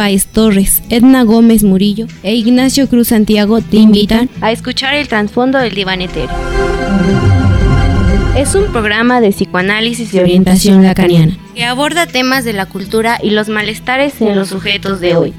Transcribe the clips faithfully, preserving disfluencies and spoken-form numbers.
Páez Torres, Edna Gómez Murillo e Ignacio Cruz Santiago te invitan a escuchar el trasfondo del diván etéreo. Es un programa de psicoanálisis y orientación lacaniana que aborda temas de la cultura y los malestares en los sujetos de hoy.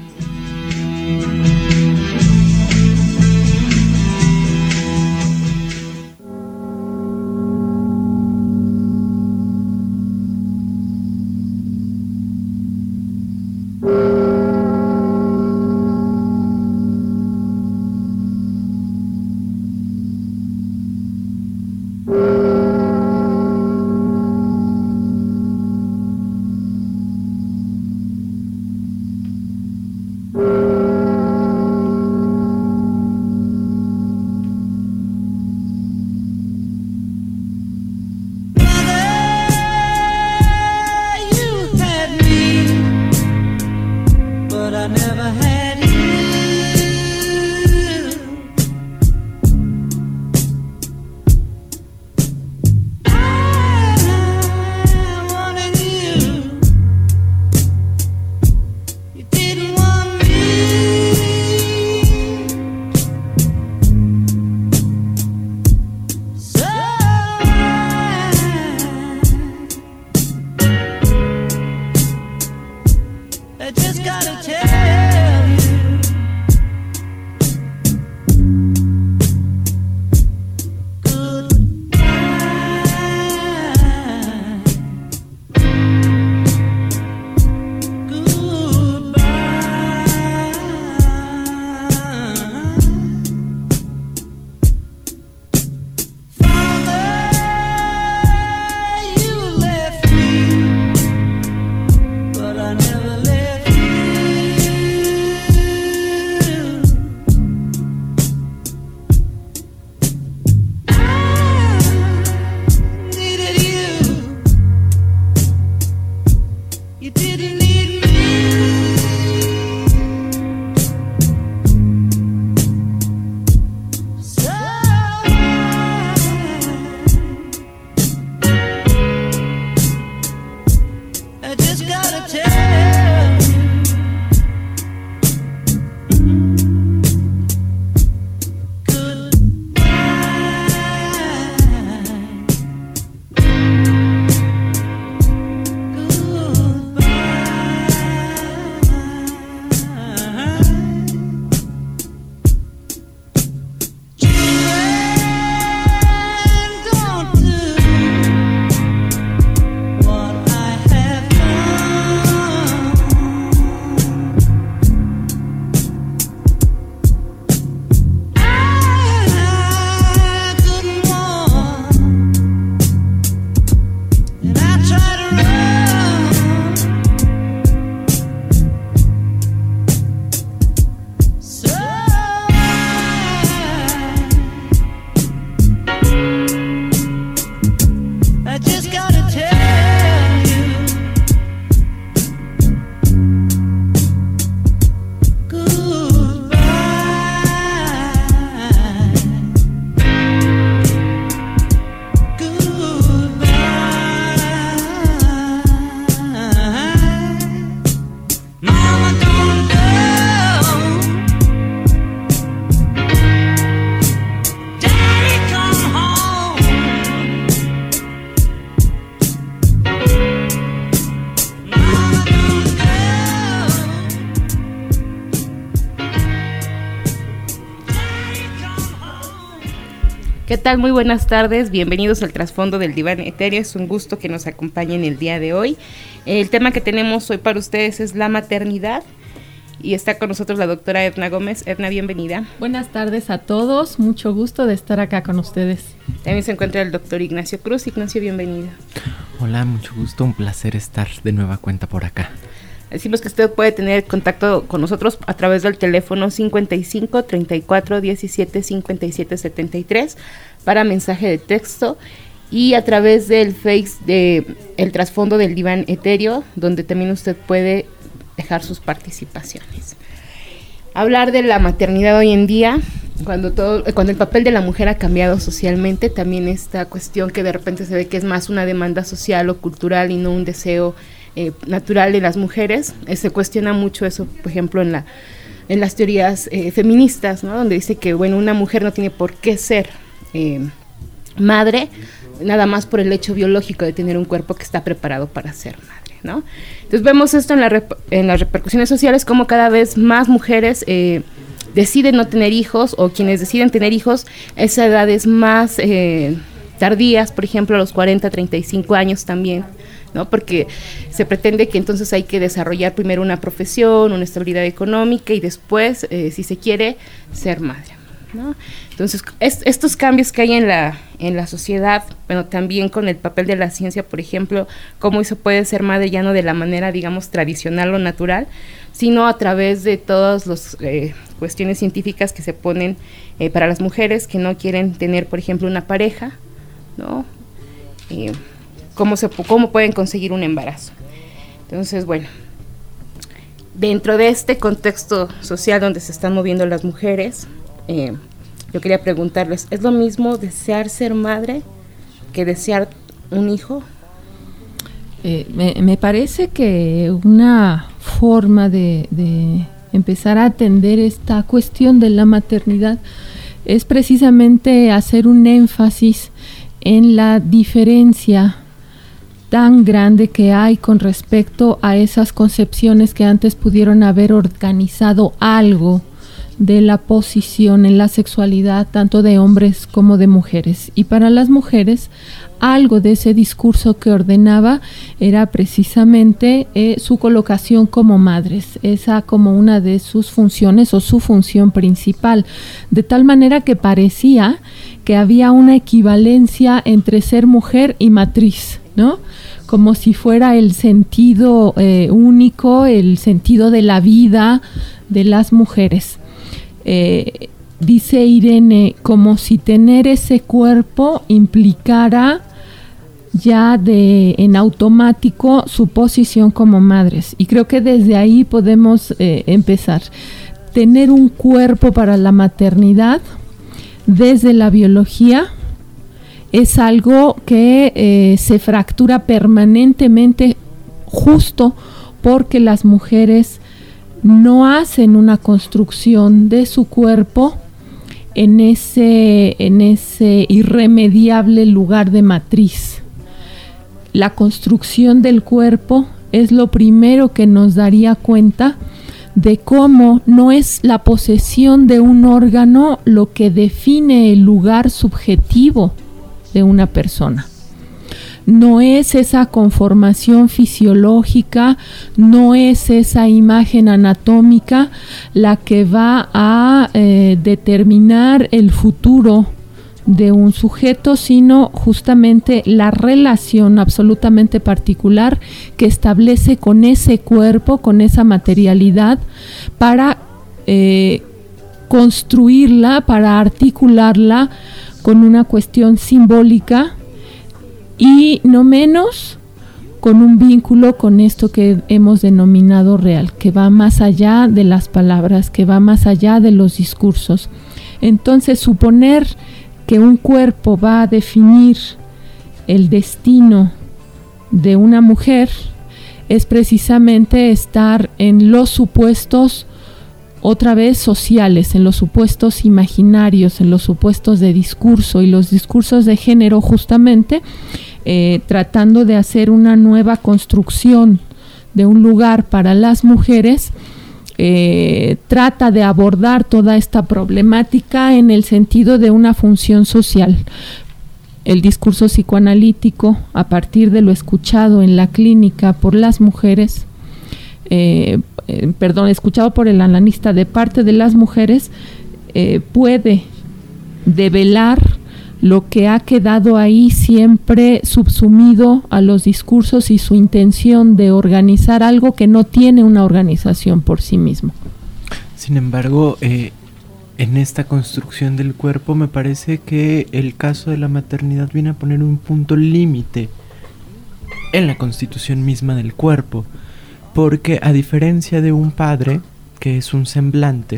¿Qué tal? Muy buenas tardes, bienvenidos al trasfondo del diván etéreo. Es un gusto que nos acompañen el día de hoy. El tema que tenemos hoy para ustedes es la maternidad y está con nosotros la doctora Edna Gómez. Edna, bienvenida. Buenas tardes a todos, mucho gusto de estar acá con ustedes. También se encuentra el doctor Ignacio Cruz. Ignacio, bienvenido. Hola, mucho gusto, un placer estar de nueva cuenta por acá. Decimos que usted puede tener contacto con nosotros a través del teléfono cincuenta y cinco, treinta y cuatro, diecisiete, cincuenta y siete, setenta y tres para mensaje de texto y a través del Face de El Trasfondo del Diván Etéreo, donde también usted puede dejar sus participaciones. Hablar de la maternidad hoy en día, cuando todo, cuando el papel de la mujer ha cambiado socialmente, también esta cuestión que de repente se ve que es más una demanda social o cultural y no un deseo eh, natural de las mujeres. Eh, se cuestiona mucho eso, por ejemplo, en la en las teorías eh, feministas, ¿no? Donde dice que, bueno, una mujer no tiene por qué ser eh, madre, nada más por el hecho biológico de tener un cuerpo que está preparado para ser madre, ¿no? Entonces vemos esto en, la rep- en las repercusiones sociales, como cada vez más mujeres eh, deciden no tener hijos, o quienes deciden tener hijos, esa edad es más eh, tardías, por ejemplo, a los cuarenta, treinta y cinco años también, ¿no? Porque se pretende que entonces hay que desarrollar primero una profesión, una estabilidad económica y después, eh, si se quiere, ser madre, ¿no? Entonces, es, estos cambios que hay en la, en la sociedad, bueno, también con el papel de la ciencia, por ejemplo, cómo se puede ser madre ya no de la manera, digamos, tradicional o natural, sino a través de todas las eh, cuestiones científicas que se ponen eh, para las mujeres que no quieren tener, por ejemplo, una pareja, ¿no? Eh, cómo, se, cómo pueden conseguir un embarazo. Entonces, bueno, dentro de este contexto social donde se están moviendo las mujeres, eh, yo quería preguntarles, ¿es lo mismo desear ser madre que desear un hijo? Eh, me, me parece que una forma de, de empezar a atender esta cuestión de la maternidad es precisamente hacer un énfasis en la diferencia tan grande que hay con respecto a esas concepciones que antes pudieron haber organizado algo de la posición en la sexualidad tanto de hombres como de mujeres. Y para las mujeres, algo de ese discurso que ordenaba era precisamente eh, su colocación como madres, esa como una de sus funciones o su función principal, de tal manera que parecía que había una equivalencia entre ser mujer y matriz, ¿no? Como si fuera el sentido eh, único, el sentido de la vida de las mujeres. Eh, dice Irene, como si tener ese cuerpo implicara ya de en automático su posición como madres, y creo que desde ahí podemos eh, empezar. Tener un cuerpo para la maternidad desde la biología es algo que eh, se fractura permanentemente, justo porque las mujeres no hacen una construcción de su cuerpo en ese, en ese irremediable lugar de matriz. La construcción del cuerpo es lo primero que nos daría cuenta de cómo no es la posesión de un órgano lo que define el lugar subjetivo de una persona. No es esa conformación fisiológica, no es esa imagen anatómica la que va a eh, determinar el futuro de un sujeto, sino justamente la relación absolutamente particular que establece con ese cuerpo, con esa materialidad, para eh, construirla, para articularla con una cuestión simbólica y no menos con un vínculo con esto que hemos denominado real, que va más allá de las palabras, que va más allá de los discursos. Entonces, suponer que un cuerpo va a definir el destino de una mujer es precisamente estar en los supuestos, otra vez sociales, en los supuestos imaginarios, en los supuestos de discurso y los discursos de género, justamente eh, tratando de hacer una nueva construcción de un lugar para las mujeres. Eh, trata de abordar toda esta problemática en el sentido de una función social. El discurso psicoanalítico, a partir de lo escuchado en la clínica por las mujeres, eh, eh, perdón, escuchado por el analista de parte de las mujeres, eh, puede develar lo que ha quedado ahí siempre subsumido a los discursos y su intención de organizar algo que no tiene una organización por sí mismo. Sin embargo, eh, en esta construcción del cuerpo me parece que el caso de la maternidad viene a poner un punto límite en la constitución misma del cuerpo, porque a diferencia de un padre, que es un semblante,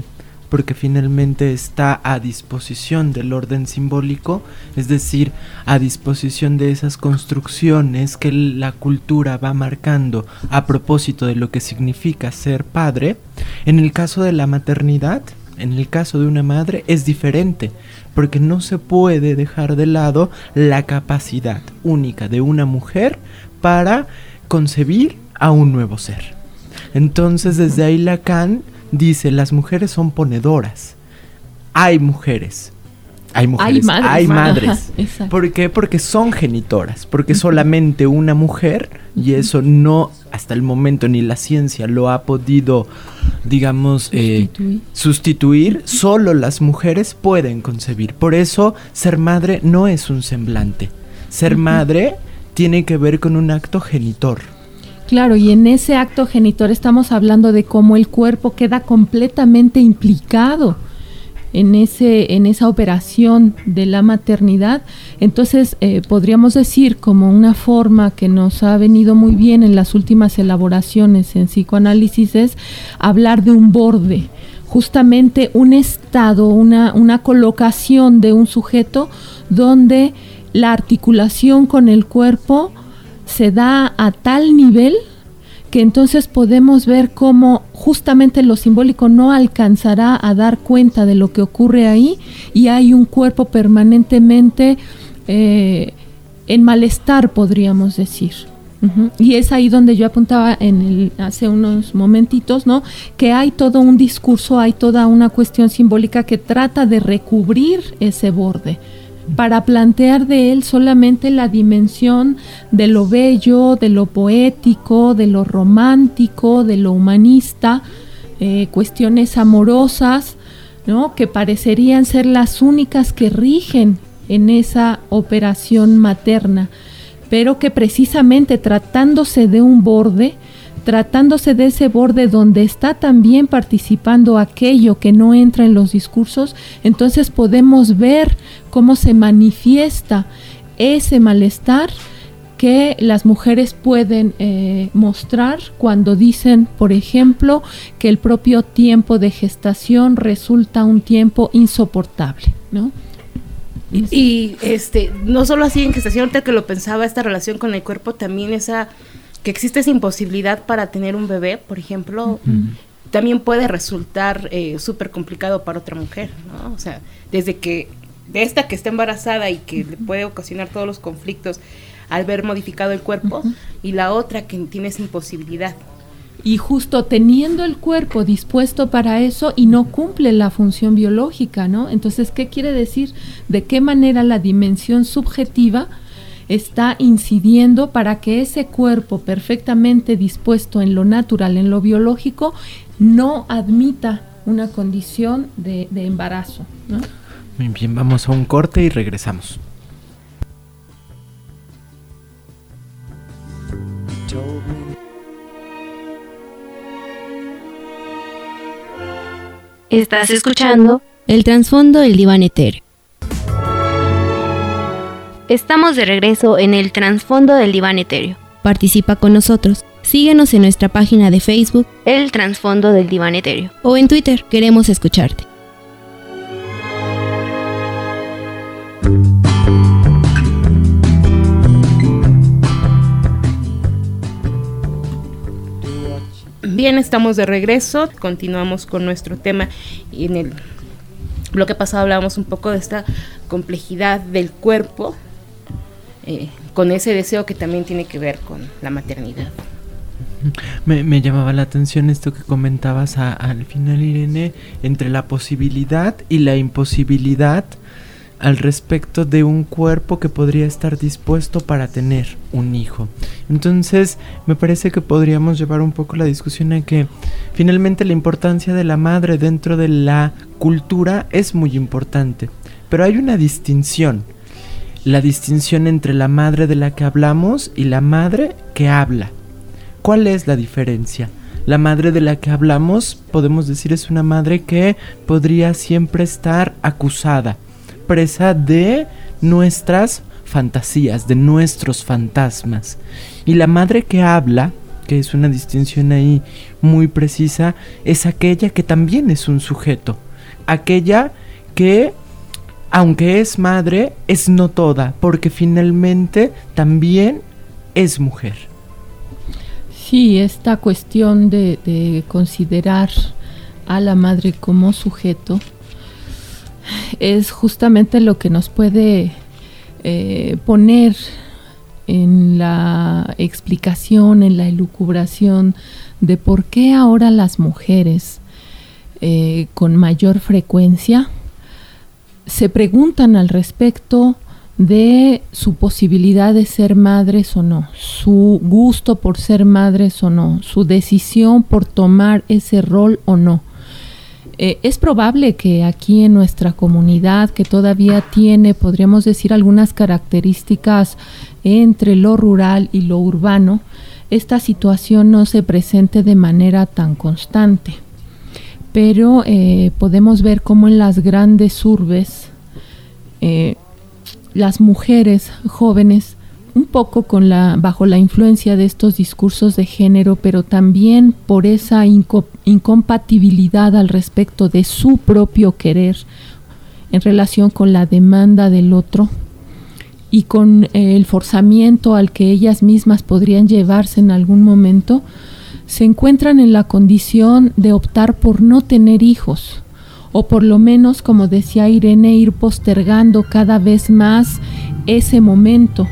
porque finalmente está a disposición del orden simbólico, es decir, a disposición de esas construcciones que la cultura va marcando a propósito de lo que significa ser padre. En el caso de la maternidad, en el caso de una madre, es diferente, porque no se puede dejar de lado la capacidad única de una mujer para concebir a un nuevo ser. Entonces, desde ahí Lacan dice, las mujeres son ponedoras. Hay mujeres. Hay mujeres, hay madres. Hay madres. Ajá, ¿por qué? Porque son genitoras, porque uh-huh. solamente una mujer, y eso no, hasta el momento ni la ciencia lo ha podido, digamos, sustituir. Eh, sustituir, solo las mujeres pueden concebir. Por eso, ser madre no es un semblante. Ser uh-huh. madre tiene que ver con un acto genitor. Claro, y en ese acto genitor estamos hablando de cómo el cuerpo queda completamente implicado en ese en esa operación de la maternidad. Entonces eh, podríamos decir, como una forma que nos ha venido muy bien en las últimas elaboraciones en psicoanálisis, es hablar de un borde, justamente un estado, una, una colocación de un sujeto donde la articulación con el cuerpo se da a tal nivel que entonces podemos ver cómo justamente lo simbólico no alcanzará a dar cuenta de lo que ocurre ahí, y hay un cuerpo permanentemente eh, en malestar, podríamos decir. Uh-huh. Y es ahí donde yo apuntaba en el, hace unos momentitos, ¿no? Que hay todo un discurso, hay toda una cuestión simbólica que trata de recubrir ese borde, para plantear de él solamente la dimensión de lo bello, de lo poético, de lo romántico, de lo humanista, eh, cuestiones amorosas, ¿no? Que parecerían ser las únicas que rigen en esa operación materna, pero que precisamente tratándose de un borde, tratándose de ese borde donde está también participando aquello que no entra en los discursos, entonces podemos ver cómo se manifiesta ese malestar que las mujeres pueden eh, mostrar cuando dicen, por ejemplo, que el propio tiempo de gestación resulta un tiempo insoportable, ¿no? Y, y este, no solo así en gestación, ahorita que lo pensaba, esta relación con el cuerpo, también esa... que existe esa imposibilidad para tener un bebé, por ejemplo, uh-huh. también puede resultar eh, súper complicado para otra mujer, ¿no? O sea, desde que, de esta que está embarazada y que uh-huh. le puede ocasionar todos los conflictos al ver modificado el cuerpo, uh-huh. y la otra que tiene esa imposibilidad. Y justo teniendo el cuerpo dispuesto para eso y no cumple la función biológica, ¿no? Entonces, ¿qué quiere decir? ¿De qué manera la dimensión subjetiva está incidiendo para que ese cuerpo perfectamente dispuesto en lo natural, en lo biológico, no admita una condición de, de embarazo, ¿no? Muy bien, vamos a un corte y regresamos. Estás escuchando El Trasfondo del Diván Etéreo. Estamos de regreso en El Trasfondo del Diván Etéreo. Participa con nosotros. Síguenos en nuestra página de Facebook, El Trasfondo del Diván Etéreo, o en Twitter, queremos escucharte. Bien, estamos de regreso, continuamos con nuestro tema. Y en el bloque pasado hablábamos un poco de esta complejidad del cuerpo, eh, con ese deseo que también tiene que ver con la maternidad. Me, me llamaba la atención esto que comentabas a, al final, Irene, entre la posibilidad y la imposibilidad al respecto de un cuerpo que podría estar dispuesto para tener un hijo. Entonces, me parece que podríamos llevar un poco la discusión a que finalmente la importancia de la madre dentro de la cultura es muy importante, pero hay una distinción, la distinción entre la madre de la que hablamos y la madre que habla. ¿Cuál es la diferencia? La madre de la que hablamos, podemos decir, es una madre que podría siempre estar acusada, presa de nuestras fantasías, de nuestros fantasmas. Y la madre que habla, que es una distinción ahí muy precisa, es aquella que también es un sujeto, aquella que, aunque es madre, es no toda, porque finalmente también es mujer. Sí, esta cuestión de, de considerar a la madre como sujeto es justamente lo que nos puede eh, poner en la explicación, en la elucubración de por qué ahora las mujeres eh, con mayor frecuencia se preguntan al respecto de su posibilidad de ser madres o no, su gusto por ser madres o no, su decisión por tomar ese rol o no. Eh, es probable que aquí en nuestra comunidad, que todavía tiene, podríamos decir, algunas características entre lo rural y lo urbano, esta situación no se presente de manera tan constante. Pero eh, podemos ver cómo en las grandes urbes eh, las mujeres jóvenes, un poco con la, bajo la influencia de estos discursos de género, pero también por esa inco- incompatibilidad al respecto de su propio querer en relación con la demanda del otro y con eh, el forzamiento al que ellas mismas podrían llevarse en algún momento, se encuentran en la condición de optar por no tener hijos, o por lo menos, como decía Irene, ir postergando cada vez más ese momento,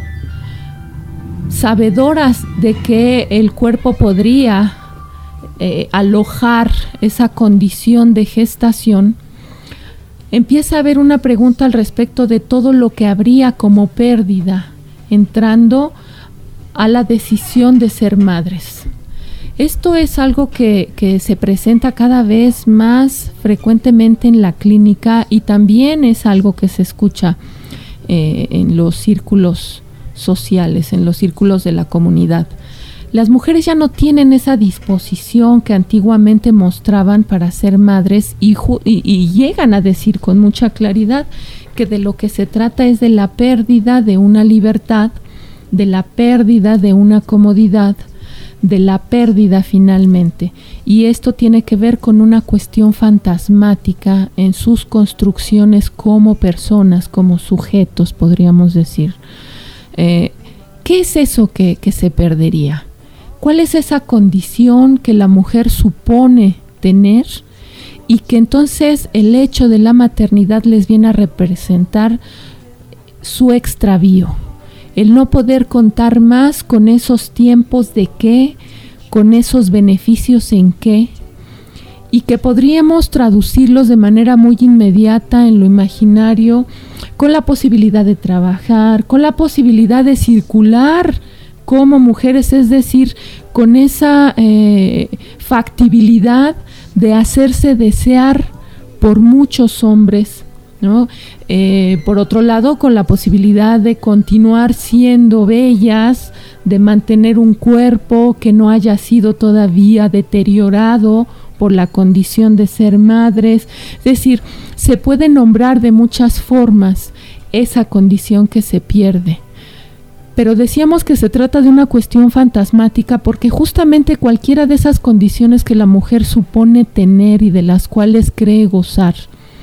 sabedoras de que el cuerpo podría eh, alojar esa condición de gestación. Empieza a haber una pregunta al respecto de todo lo que habría como pérdida entrando a la decisión de ser madres. Esto es algo que, que se presenta cada vez más frecuentemente en la clínica y también es algo que se escucha eh, en los círculos sociales, en los círculos de la comunidad. Las mujeres ya no tienen esa disposición que antiguamente mostraban para ser madres y, ju- y, y llegan a decir con mucha claridad que de lo que se trata es de la pérdida de una libertad, de la pérdida de una comodidad, de la pérdida finalmente. Y esto tiene que ver con una cuestión fantasmática en sus construcciones como personas, como sujetos, podríamos decir. Eh, ¿Qué es eso que, que se perdería? ¿Cuál es esa condición que la mujer supone tener y que entonces el hecho de la maternidad les viene a representar su extravío? El no poder contar más con esos tiempos de qué, con esos beneficios en qué, y que podríamos traducirlos de manera muy inmediata en lo imaginario, con la posibilidad de trabajar, con la posibilidad de circular como mujeres, es decir, con esa eh, factibilidad de hacerse desear por muchos hombres, ¿no? Eh, por otro lado, con la posibilidad de continuar siendo bellas, de mantener un cuerpo que no haya sido todavía deteriorado por la condición de ser madres. Es decir, se puede nombrar de muchas formas esa condición que se pierde. Pero decíamos que se trata de una cuestión fantasmática porque justamente cualquiera de esas condiciones que la mujer supone tener y de las cuales cree gozar,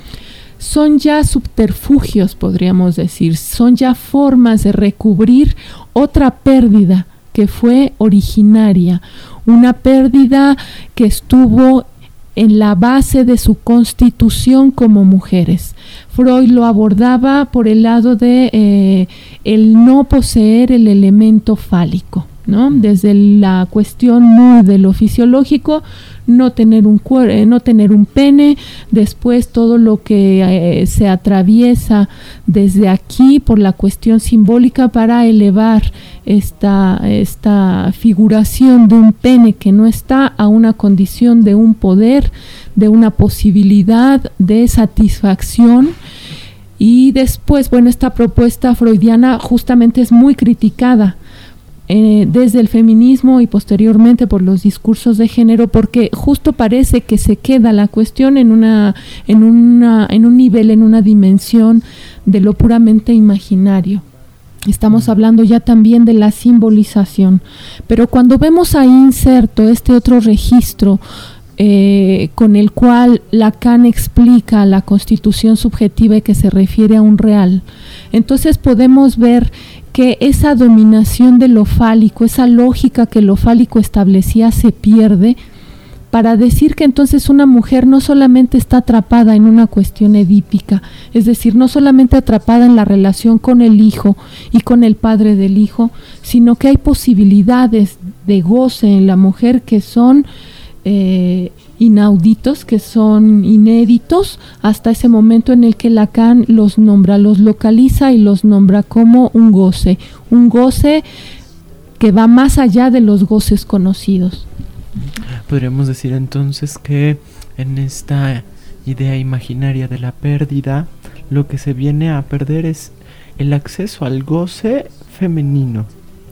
son ya subterfugios, podríamos decir, son ya formas de recubrir otra pérdida que fue originaria, una pérdida que estuvo en la base de su constitución como mujeres. Freud lo abordaba por el lado de eh, el no poseer el elemento fálico, ¿no? Desde la cuestión muy de lo fisiológico, no tener un cuer- eh, no tener un pene, después todo lo que eh, se atraviesa desde aquí por la cuestión simbólica para elevar esta, esta figuración de un pene que no está a una condición de un poder, de una posibilidad de satisfacción. Y después, bueno, esta propuesta freudiana justamente es muy criticada Eh, desde el feminismo y posteriormente por los discursos de género, porque justo parece que se queda la cuestión en una, en una, en un nivel, en una dimensión de lo puramente imaginario. Estamos hablando ya también de la simbolización, pero cuando vemos ahí inserto este otro registro eh, con el cual Lacan explica la constitución subjetiva y que se refiere a un real. Entonces podemos ver que esa dominación de lo fálico, esa lógica que lo fálico establecía se pierde, para decir que entonces una mujer no solamente está atrapada en una cuestión edípica, es decir, no solamente atrapada en la relación con el hijo y con el padre del hijo, sino que hay posibilidades de goce en la mujer que son eh, inauditos, que son inéditos, hasta ese momento en el que Lacan los nombra, los localiza y los nombra como un goce, un goce que va más allá de los goces conocidos. Podríamos decir entonces que en esta idea imaginaria de la pérdida, lo que se viene a perder es el acceso al goce femenino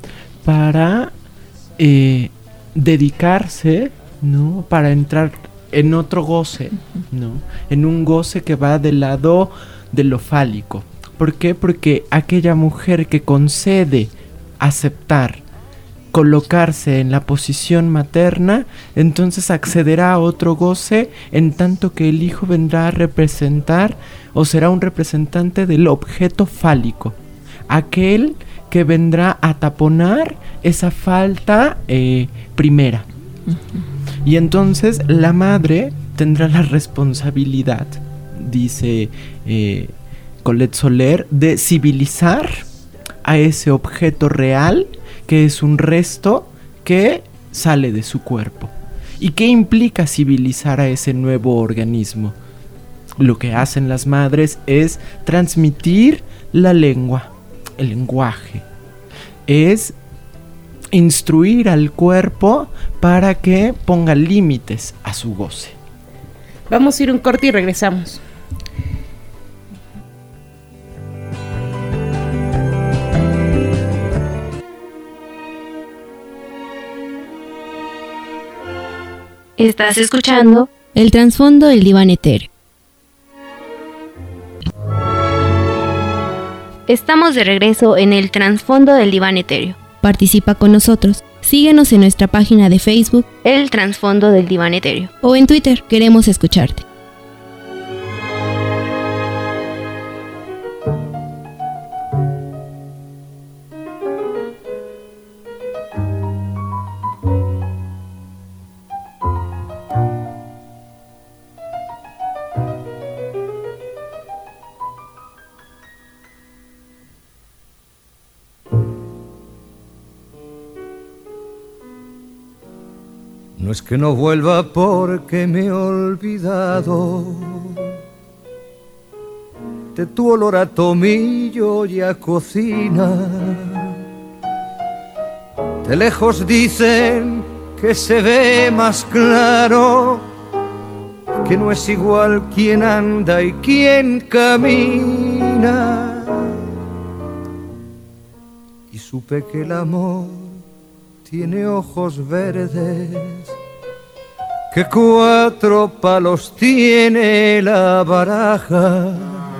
para eh, dedicarse, ¿no? Para entrar en otro goce, ¿no? En un goce que va del lado de lo fálico. ¿Por qué? Porque aquella mujer que concede aceptar colocarse en la posición materna, entonces accederá a otro goce, en tanto que el hijo vendrá a representar o será un representante del objeto fálico, aquel que vendrá a taponar esa falta eh, primera. Uh-huh. Y entonces la madre tendrá la responsabilidad, dice eh, Colette Soler, de civilizar a ese objeto real que es un resto que sale de su cuerpo. ¿Y qué implica civilizar a ese nuevo organismo? Lo que hacen las madres es transmitir la lengua, el lenguaje. Es instruir al cuerpo para que ponga límites a su goce. Vamos a ir un corte y regresamos. Estás escuchando El Trasfondo del Diván Etéreo. Estamos de regreso en El Trasfondo del Diván Etéreo. Participa con nosotros. Síguenos en nuestra página de Facebook, El Trasfondo del Diván Etéreo, o en Twitter, queremos escucharte. No es que no vuelva porque me he olvidado de tu olor a tomillo y a cocina. De lejos dicen que se ve más claro, que no es igual quien anda y quien camina. Y supe que el amor tiene ojos verdes, que cuatro palos tiene la baraja,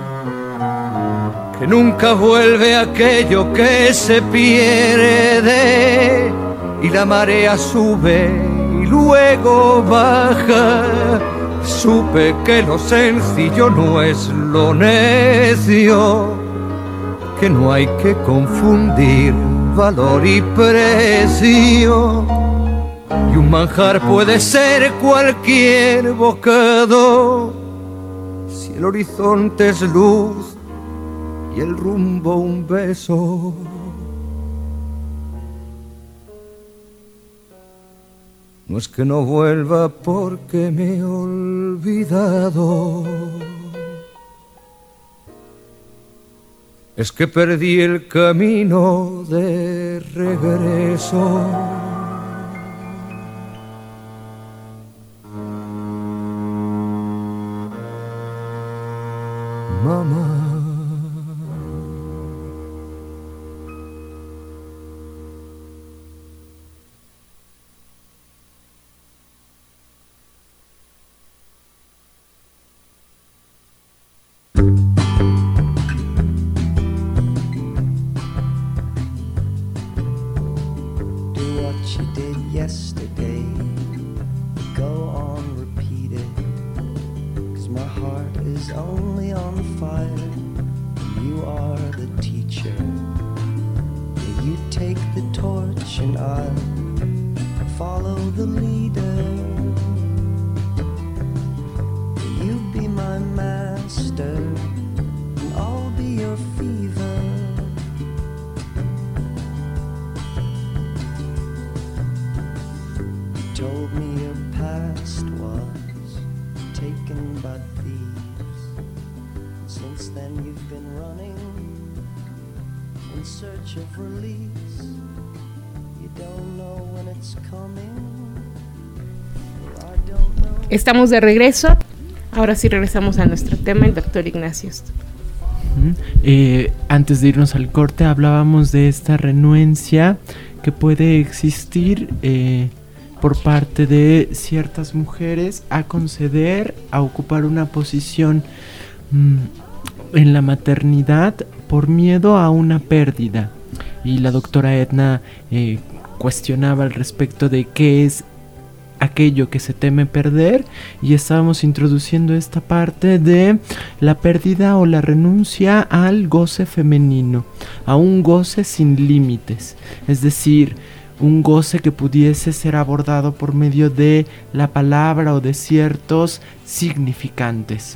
que nunca vuelve aquello que se pierde, y la marea sube y luego baja. Supe que lo sencillo no es lo necio, que no hay que confundir valor y precio, y un manjar puede ser cualquier bocado si el horizonte es luz y el rumbo un beso. No es que no vuelva porque me he olvidado, es que perdí el camino de regreso. Mamá, yesterday, go on my heart is only on fire. You are the teacher. You take the torch and I'll follow the leader. You be my master and I'll be your fever. You told me your past was taken by thieves. Since then you've been running in search of release. You don't know when it's coming. Well, I don't know. Estamos de regreso. Ahora sí regresamos a nuestro tema, el doctor Ignacio. Uh-huh. Eh, antes de irnos al corte hablábamos de esta renuencia que puede existir eh, por parte de ciertas mujeres a conceder, a ocupar una posición mmm, en la maternidad por miedo a una pérdida. Y la doctora Edna eh, cuestionaba al respecto de qué es aquello que se teme perder, y estábamos introduciendo esta parte de la pérdida o la renuncia al goce femenino, a un goce sin límites, es decir, un goce que pudiese ser abordado por medio de la palabra o de ciertos significantes.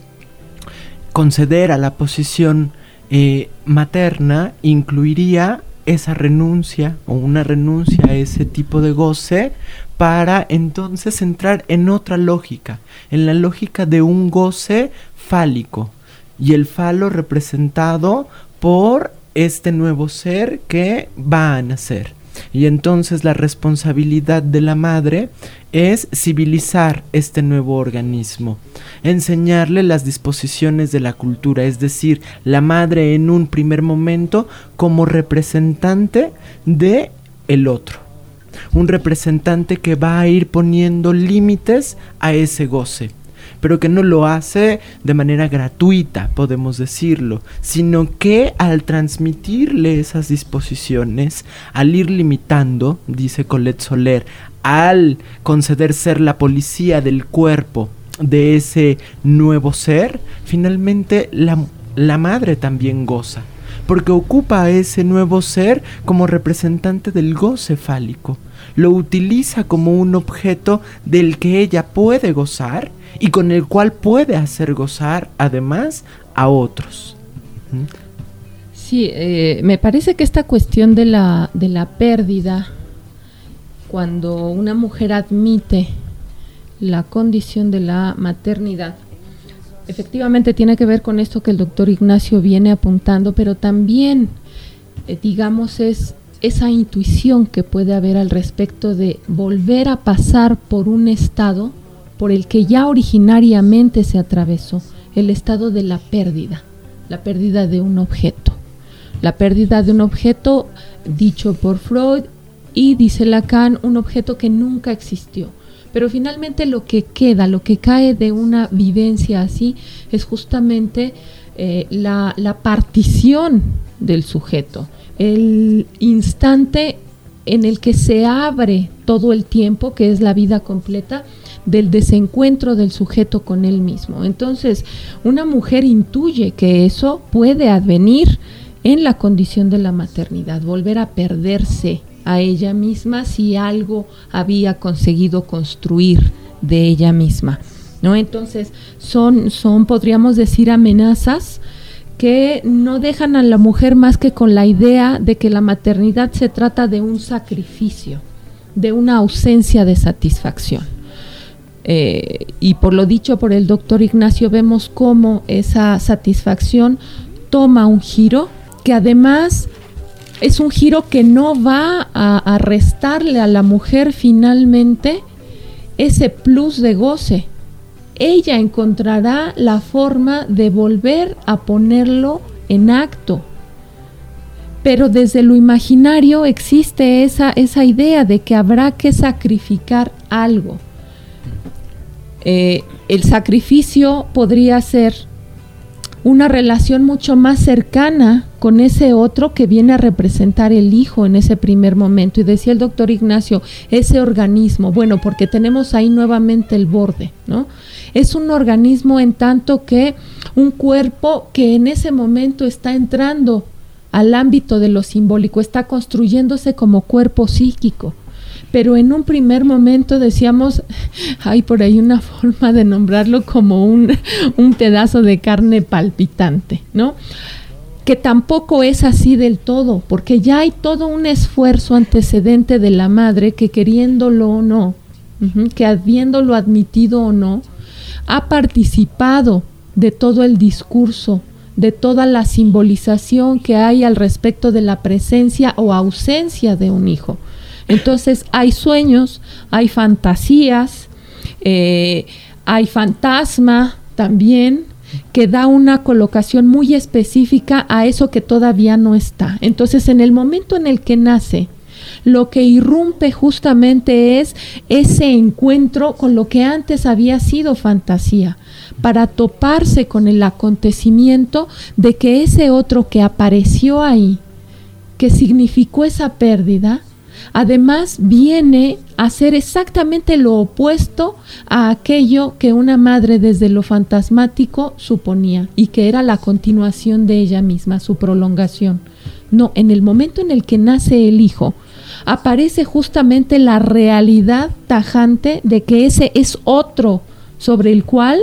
Conceder a la posición eh, materna incluiría esa renuncia o una renuncia a ese tipo de goce para entonces entrar en otra lógica, en la lógica de un goce fálico, y el falo representado por este nuevo ser que va a nacer. Y entonces la responsabilidad de la madre es civilizar este nuevo organismo, enseñarle las disposiciones de la cultura, es decir, la madre en un primer momento como representante de el otro, un representante que va a ir poniendo límites a ese goce, pero que no lo hace de manera gratuita, podemos decirlo, sino que al transmitirle esas disposiciones, al ir limitando, dice Colette Soler, al conceder ser la policía del cuerpo de ese nuevo ser, finalmente la, la madre también goza, porque ocupa a ese nuevo ser como representante del goce fálico, lo utiliza como un objeto del que ella puede gozar y con el cual puede hacer gozar además a otros. ¿Mm? Sí, eh, me parece que esta cuestión de la, de la pérdida, cuando una mujer admite la condición de la maternidad, efectivamente tiene que ver con esto que el doctor Ignacio viene apuntando, pero también, eh, digamos, es esa intuición que puede haber al respecto de volver a pasar por un estado por el que ya originariamente se atravesó, el estado de la pérdida, la pérdida de un objeto. La pérdida de un objeto, dicho por Freud, y dice Lacan, un objeto que nunca existió. Pero finalmente lo que queda, lo que cae de una vivencia así, es justamente eh, la, la partición del sujeto, el instante en el que se abre todo el tiempo, que es la vida completa, del desencuentro del sujeto con él mismo. Entonces, una mujer intuye que eso puede advenir en la condición de la maternidad, volver a perderse a ella misma si algo había conseguido construir de ella misma, ¿no? Entonces, son, son, podríamos decir, amenazas que no dejan a la mujer más que con la idea de que la maternidad se trata de un sacrificio, de una ausencia de satisfacción. Eh, y por lo dicho por el doctor Ignacio, vemos cómo esa satisfacción toma un giro, que además es un giro que no va a, a restarle a la mujer finalmente ese plus de goce. Ella encontrará la forma de volver a ponerlo en acto. Pero desde lo imaginario existe esa, esa idea de que habrá que sacrificar algo. Eh, el sacrificio podría ser una relación mucho más cercana con ese otro que viene a representar el hijo en ese primer momento. Y decía el doctor Ignacio, ese organismo, bueno, porque tenemos ahí nuevamente el borde, ¿no? Es un organismo en tanto que un cuerpo que en ese momento está entrando al ámbito de lo simbólico, está construyéndose como cuerpo psíquico. Pero en un primer momento decíamos, hay por ahí una forma de nombrarlo como un, un pedazo de carne palpitante, ¿no? Que tampoco es así del todo, porque ya hay todo un esfuerzo antecedente de la madre que queriéndolo o no, uh-huh, que habiéndolo admitido o no, ha participado de todo el discurso, de toda la simbolización que hay al respecto de la presencia o ausencia de un hijo. Entonces hay sueños, hay fantasías, eh, hay fantasma también, que da una colocación muy específica a eso que todavía no está. Entonces, en el momento en el que nace, lo que irrumpe justamente es ese encuentro con lo que antes había sido fantasía, para toparse con el acontecimiento de que ese otro que apareció ahí, que significó esa pérdida, además viene a ser exactamente lo opuesto a aquello que una madre desde lo fantasmático suponía y que era la continuación de ella misma, su prolongación. No, en el momento en el que nace el hijo, aparece justamente la realidad tajante de que ese es otro sobre el cual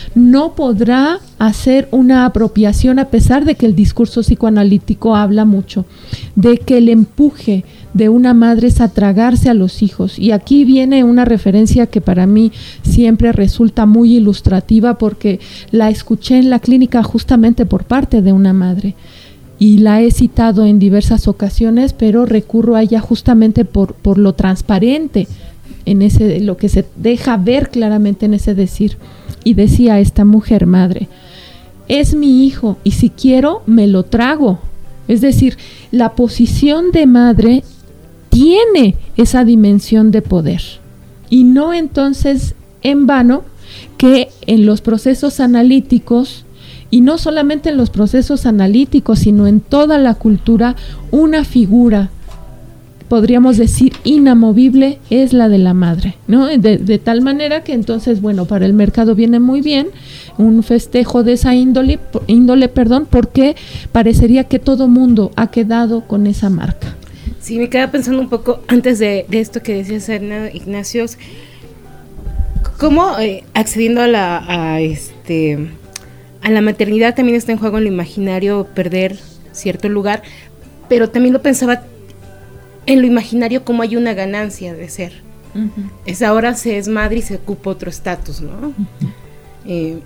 no podrá hacer una apropiación, a pesar de que el discurso psicoanalítico habla mucho de que el empuje de una madre es a tragarse a los hijos. Y aquí viene una referencia que para mí siempre resulta muy ilustrativa, porque la escuché en la clínica justamente por parte de una madre y la he citado en diversas ocasiones, pero recurro a ella justamente por, por lo transparente en ese, lo que se deja ver claramente en ese decir. Y decía esta mujer madre, es mi hijo y si quiero me lo trago. Es decir, la posición de madre tiene esa dimensión de poder, y no entonces en vano que en los procesos analíticos, y no solamente en los procesos analíticos, sino en toda la cultura, una figura, podríamos decir, inamovible es la de la madre, ¿no? De, de tal manera que entonces, bueno, para el mercado viene muy bien un festejo de esa índole, índole, perdón, porque parecería que todo mundo ha quedado con esa marca. Sí, me quedaba pensando un poco antes de, de esto que decías, Ignacio, cómo eh, accediendo a la a este a la maternidad también está en juego en lo imaginario perder cierto lugar, pero también lo pensaba en lo imaginario como hay una ganancia de ser. Uh-huh. Es ahora se es madre y se ocupa otro estatus, ¿no? Uh-huh. Eh,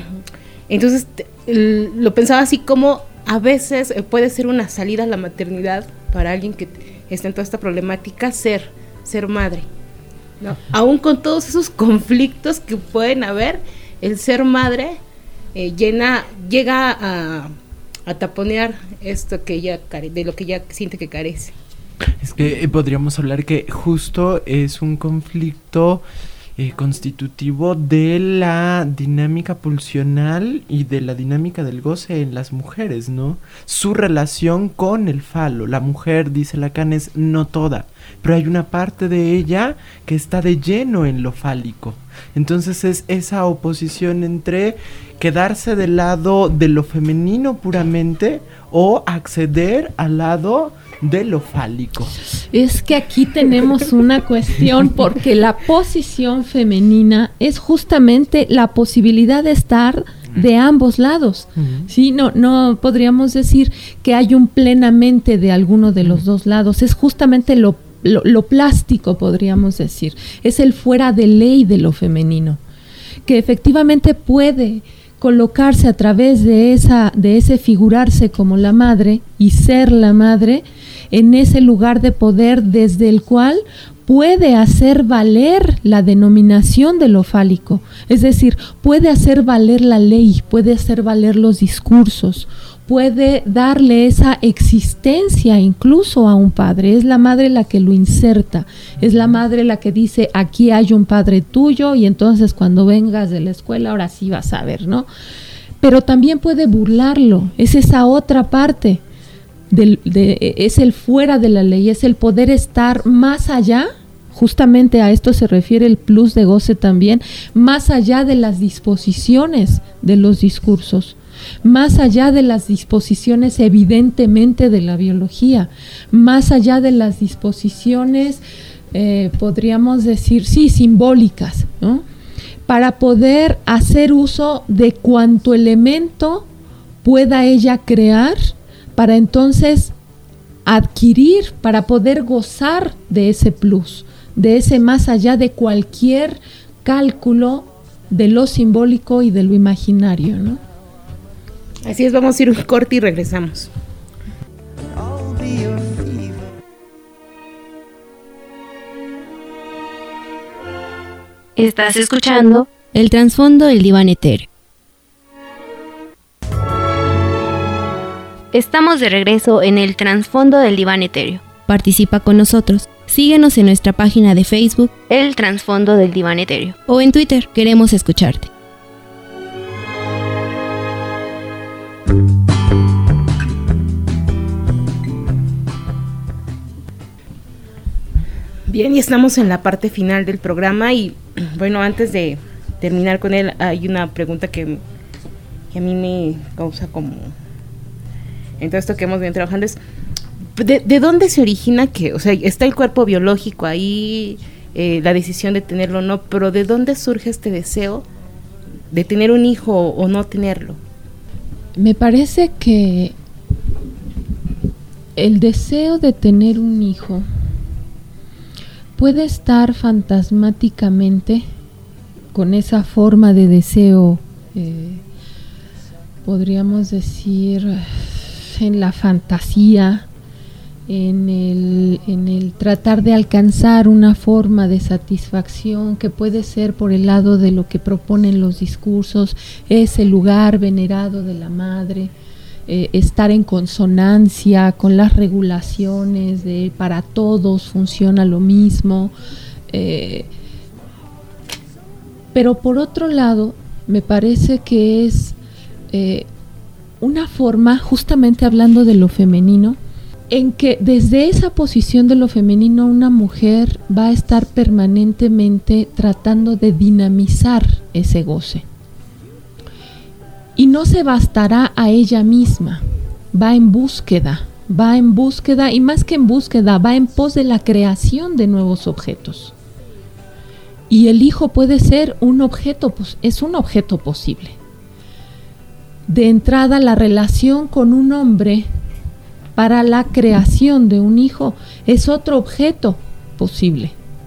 entonces te, l, lo pensaba así como a veces eh, puede ser una salida a la maternidad para alguien que está en toda esta problemática, ser, ser madre, ¿no? Aún con todos esos conflictos que pueden haber, el ser madre eh, llena, llega a, a taponear esto que ella care, de lo que ella siente que carece. Es que eh, podríamos hablar que justo es un conflicto eh, constitutivo de la dinámica pulsional y de la dinámica del goce en las mujeres, ¿no? Su relación con el falo. La mujer, dice Lacan, es no toda, pero hay una parte de ella que está de lleno en lo fálico. Entonces es esa oposición entre quedarse del lado de lo femenino puramente o acceder al lado de lo fálico. Es que aquí tenemos una cuestión, porque la posición femenina es justamente la posibilidad de estar de ambos lados. Uh-huh. Sí, no, no podríamos decir que hay un plenamente de alguno de los dos lados, es justamente lo, lo, lo plástico, podríamos decir, es el fuera de ley de lo femenino, que efectivamente puede colocarse a través de esa, de ese figurarse como la madre y ser la madre en ese lugar de poder desde el cual puede hacer valer la denominación de lo fálico, es decir, puede hacer valer la ley, puede hacer valer los discursos, puede darle esa existencia incluso a un padre. Es la madre la que lo inserta, es la madre la que dice, aquí hay un padre tuyo y entonces cuando vengas de la escuela ahora sí vas a ver, ¿no? pero también puede burlarlo. Es esa otra parte, del, de, es el fuera de la ley, es el poder estar más allá. Justamente a esto se refiere el plus de goce también, más allá de las disposiciones de los discursos, más allá de las disposiciones evidentemente de la biología, más allá de las disposiciones, eh, podríamos decir, sí, simbólicas, ¿no? Para poder hacer uso de cuanto elemento pueda ella crear, para entonces adquirir, para poder gozar de ese plus, de ese más allá de cualquier cálculo de lo simbólico y de lo imaginario, ¿no? Así es, vamos a ir un corte y regresamos. Estás escuchando el trasfondo del diván etéreo. Estamos de regreso en el trasfondo del diván etéreo. Participa con nosotros. Síguenos en nuestra página de Facebook, El Trasfondo del Diván Etéreo, o en Twitter, queremos escucharte. Bien, y estamos en la parte final del programa y bueno, antes de terminar con él, hay una pregunta que, que a mí me causa como en todo esto que hemos venido trabajando es ¿De, ¿de dónde se origina que, o sea, está el cuerpo biológico ahí, eh, la decisión de tenerlo o no, pero ¿de dónde surge este deseo de tener un hijo o no tenerlo? Me parece que el deseo de tener un hijo puede estar fantasmáticamente con esa forma de deseo, eh, podríamos decir, en la fantasía, en el, en el tratar de alcanzar una forma de satisfacción que puede ser por el lado de lo que proponen los discursos, ese lugar venerado de la madre, eh, estar en consonancia con las regulaciones de para todos funciona lo mismo, eh, pero por otro lado me parece que es eh, una forma, justamente hablando de lo femenino, en que desde esa posición de lo femenino una mujer va a estar permanentemente tratando de dinamizar ese goce. Y no se bastará a ella misma, va en búsqueda, va en búsqueda y más que en búsqueda, va en pos de la creación de nuevos objetos. Y el hijo puede ser un objeto, es un objeto posible. De entrada, la relación con un hombre para la creación de un hijo es otro objeto posible.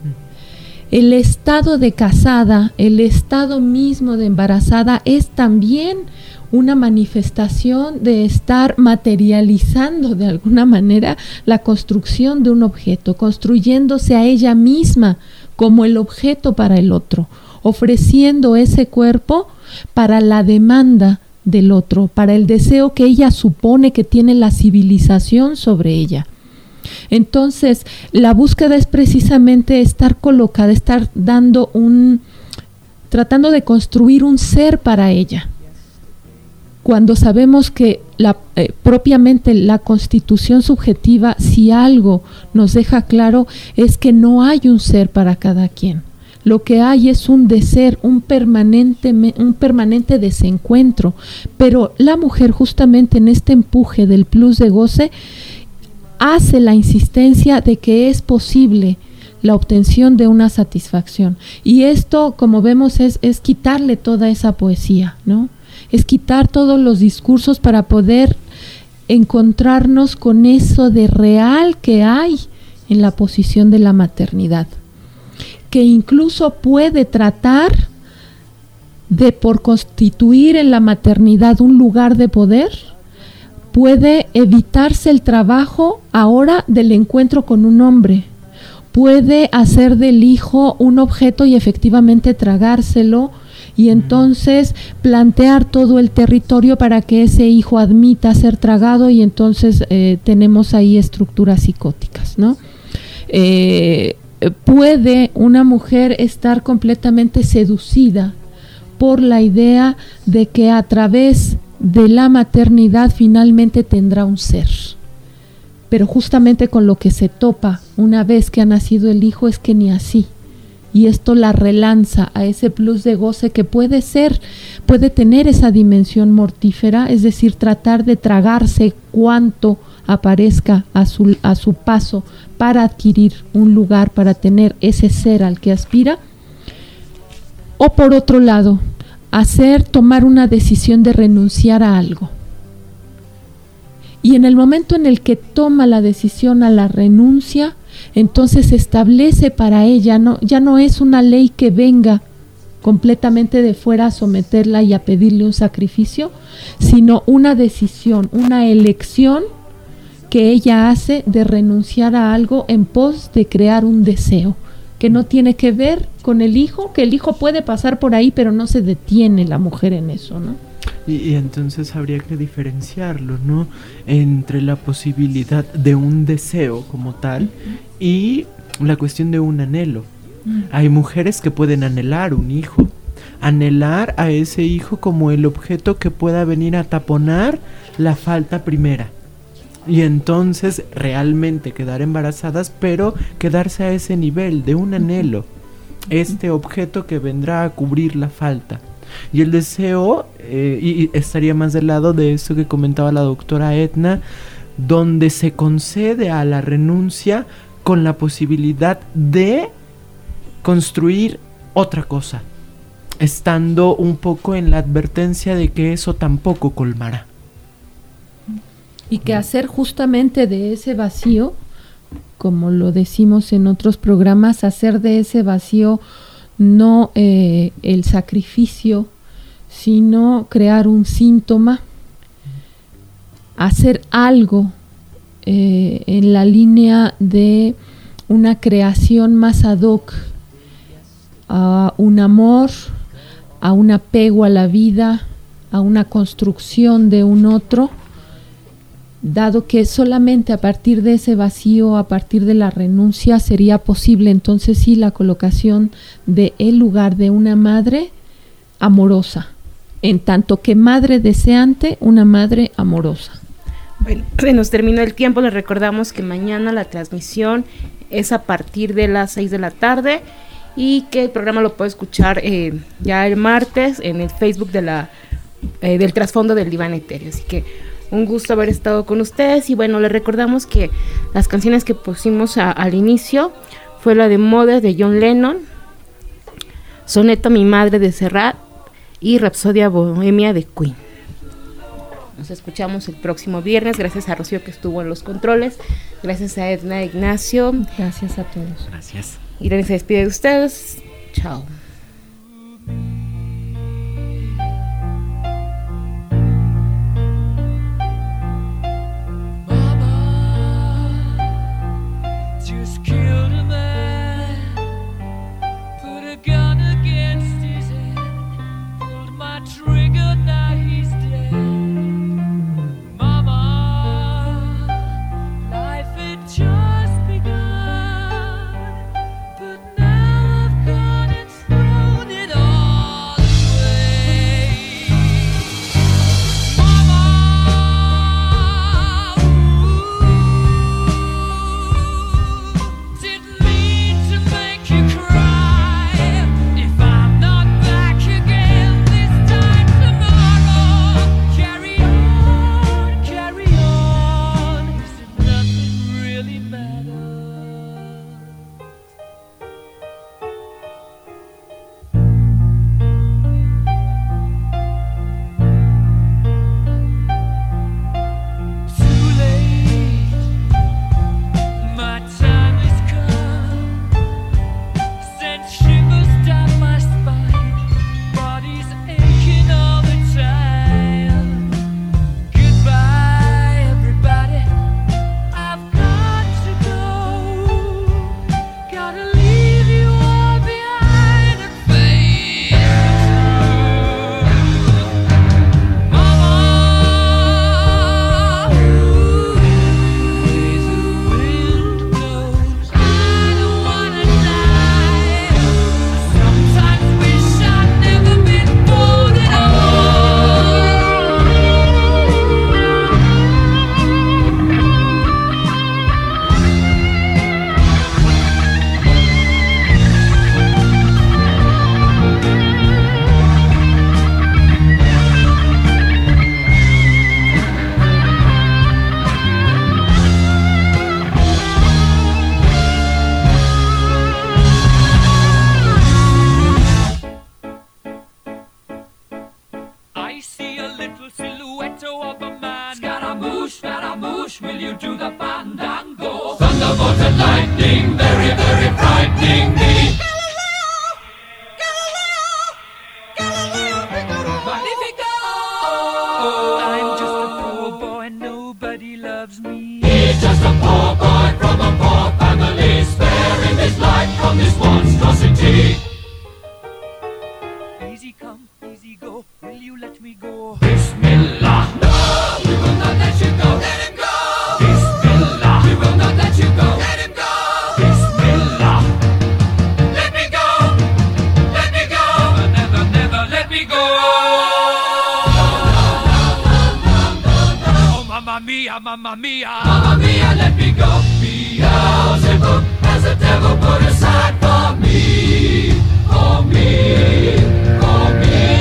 El estado de casada, el estado mismo de embarazada es también una manifestación de estar materializando de alguna manera la construcción de un objeto, construyéndose a ella misma como el objeto para el otro, ofreciendo ese cuerpo para la demanda del otro, para el deseo que ella supone que tiene la civilización sobre ella. Entonces, la búsqueda es precisamente estar colocada, estar dando un, tratando de construir un ser para ella. Cuando sabemos que la, eh, propiamente la constitución subjetiva, si algo nos deja claro, es que no hay un ser para cada quien. Lo que hay es un deser, un permanente, un permanente desencuentro. Pero la mujer, justamente en este empuje del plus de goce, hace la insistencia de que es posible la obtención de una satisfacción. Y esto, como vemos, es, es quitarle toda esa poesía, ¿no? Es quitar todos los discursos para poder encontrarnos con eso de real que hay en la posición de la maternidad, que incluso puede tratar de, por constituir en la maternidad un lugar de poder, puede evitarse el trabajo ahora del encuentro con un hombre, puede hacer del hijo un objeto y efectivamente tragárselo, y entonces plantear todo el territorio para que ese hijo admita ser tragado, y entonces eh, tenemos ahí estructuras psicóticas, ¿no? Eh, puede una mujer estar completamente seducida por la idea de que a través de la maternidad finalmente tendrá un ser. Pero justamente con lo que se topa una vez que ha nacido el hijo es que ni así. Y esto la relanza a ese plus de goce que puede ser, puede tener esa dimensión mortífera, es decir, tratar de tragarse cuanto aparezca a su, a su paso para adquirir un lugar, para tener ese ser al que aspira. O por otro lado, hacer, tomar una decisión de renunciar a algo. Y en el momento en el que toma la decisión a la renuncia, entonces se establece para ella, no, ya no es una ley que venga completamente de fuera a someterla y a pedirle un sacrificio, sino una decisión, una elección que ella hace de renunciar a algo en pos de crear un deseo, que no tiene que ver con el hijo, que el hijo puede pasar por ahí, pero no se detiene la mujer en eso, ¿no? Y, y entonces habría que diferenciarlo, ¿no? Entre la posibilidad de un deseo como tal uh-huh. y la cuestión de un anhelo. Uh-huh. Hay mujeres que pueden anhelar un hijo, anhelar a ese hijo como el objeto que pueda venir a taponar la falta primera. Y entonces realmente quedar embarazadas, pero quedarse a ese nivel de un anhelo, este objeto que vendrá a cubrir la falta. Y el deseo, eh, y, y estaría más del lado de eso que comentaba la doctora Edna, donde se concede a la renuncia con la posibilidad de construir otra cosa, estando un poco en la advertencia de que eso tampoco colmará. Y que hacer justamente de ese vacío, como lo decimos en otros programas, hacer de ese vacío no eh, el sacrificio, sino crear un síntoma, hacer algo eh, en la línea de una creación más ad hoc a un amor, a un apego a la vida, a una construcción de un otro, dado que solamente a partir de ese vacío, a partir de la renuncia, sería posible entonces sí la colocación de el lugar de una madre amorosa, en tanto que madre deseante, una madre amorosa. Bueno, se nos terminó el tiempo, les recordamos que mañana la transmisión es a partir de las seis de la tarde y que el programa lo puede escuchar eh, ya el martes en el Facebook de la eh, del trasfondo del Diván Etéreo, así que un gusto haber estado con ustedes. Y bueno, les recordamos que las canciones que pusimos a, al inicio fue la de Mother de John Lennon, Soneto a mi madre de Serrat y Rapsodia Bohemia de Queen. Nos escuchamos el próximo viernes. Gracias a Rocío que estuvo en los controles, gracias a Edna, Ignacio, gracias a todos. Gracias. Irene se despide de ustedes. Chao. Just begun, but now I've got it. do the fandango. Thunderbolt and lightning, very, very frightening me. Magnifico! I'm just a poor boy, nobody loves me. He's just a poor boy from a poor family, sparing his life from this monstrosity. Easy come, easy go, will you let me go? Bismillah! No, we will not let you go. Let him go! Bismillah! We will not let you go. Let him go! Bismillah! Let me go! Let me go! Never, never, never let me go! Oh, mamma mia, mamma mia! Mamma mia, let me go! Beelzebub has the devil put aside for me, for me, for me.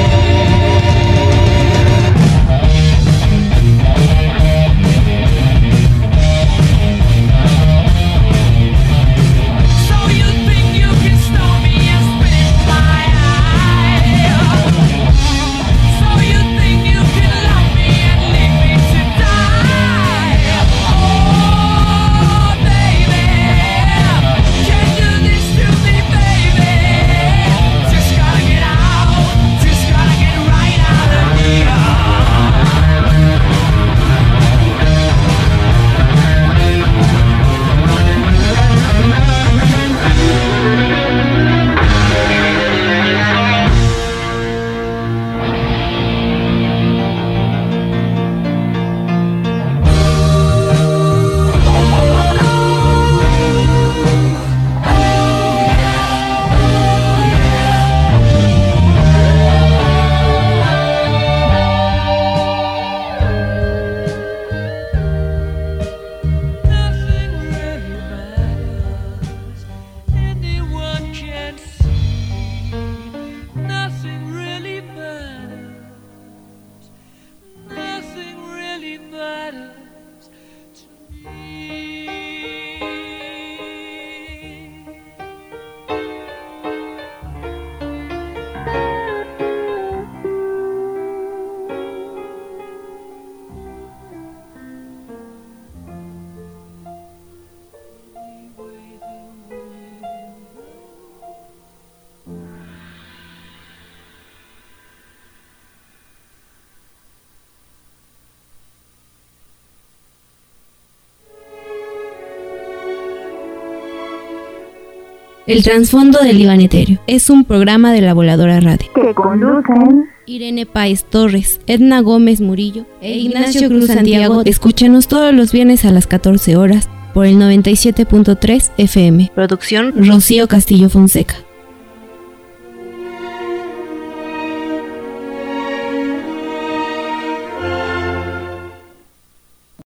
El trasfondo del diván etéreo es un programa de La Voladora Radio que conducen Irene Páez Torres, Edna Gómez Murillo e Ignacio Cruz Santiago. Escúchanos todos los viernes a las catorce horas por el noventa y siete punto tres F M. Producción Rocío Castillo Fonseca.